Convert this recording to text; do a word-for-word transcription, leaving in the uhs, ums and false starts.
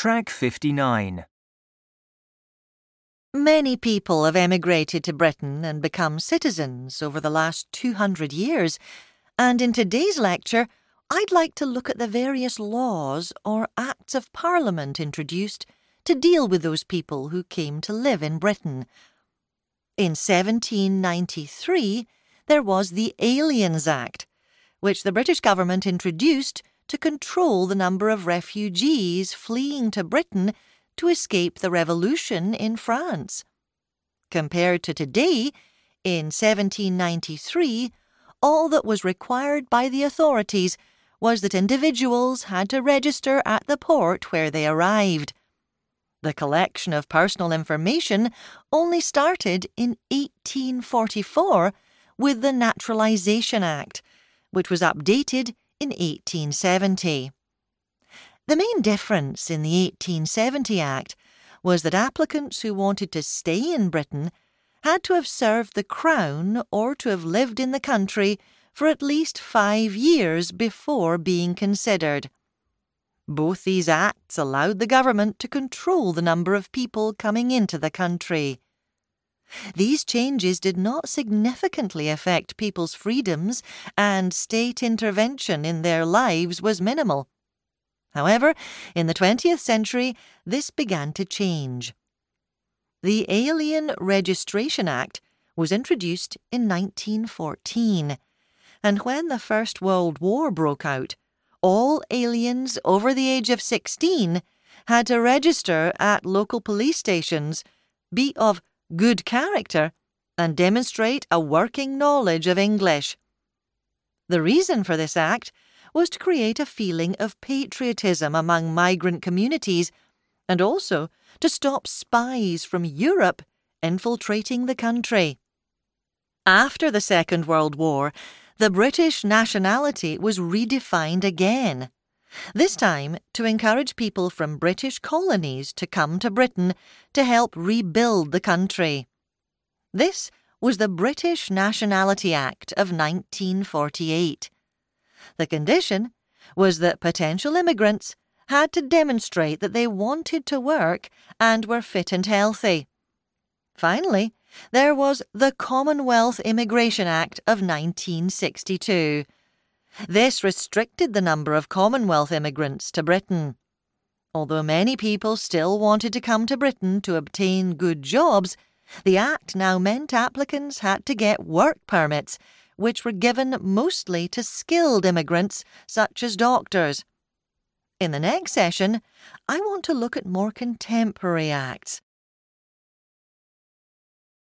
Track fifty-nine. Many people have emigrated to Britain and become citizens over the last two hundred years, and in today's lecture, I'd like to look at the various laws or Acts of Parliament introduced to deal with those people who came to live in Britain. In seventeen ninety-three, there was the Aliens Act, which the British government introduced to control the number of refugees fleeing to Britain to escape the revolution in France. Compared to today, in seventeen ninety-three, all that was required by the authorities was that individuals had to register at the port where they arrived. The collection of personal information only started in eighteen forty-four with the Naturalisation Act, which was updated in eighteen seventy. The main difference in the eighteen seventy Act was that applicants who wanted to stay in Britain had to have served the Crown or to have lived in the country for at least five years before being considered. Both these acts allowed the government to control the number of people coming into the country. These changes did not significantly affect people's freedoms, and state intervention in their lives was minimal. However, in the twentieth century, this began to change. The Alien Registration Act was introduced in nineteen fourteen, and when the First World War broke out, all aliens over the age of sixteen had to register at local police stations, be of good character, and demonstrate a working knowledge of English. The reason for this act was to create a feeling of patriotism among migrant communities and also to stop spies from Europe infiltrating the country. After the Second World War, the British nationality was redefined again, this time to encourage people from British colonies to come to Britain to help rebuild the country. This was the British Nationality Act of nineteen forty-eight. The condition was that potential immigrants had to demonstrate that they wanted to work and were fit and healthy. Finally, there was the Commonwealth Immigration Act of nineteen sixty-two. This restricted the number of Commonwealth immigrants to Britain. Although many people still wanted to come to Britain to obtain good jobs, the Act now meant applicants had to get work permits, which were given mostly to skilled immigrants such as doctors. In the next session, I want to look at more contemporary acts.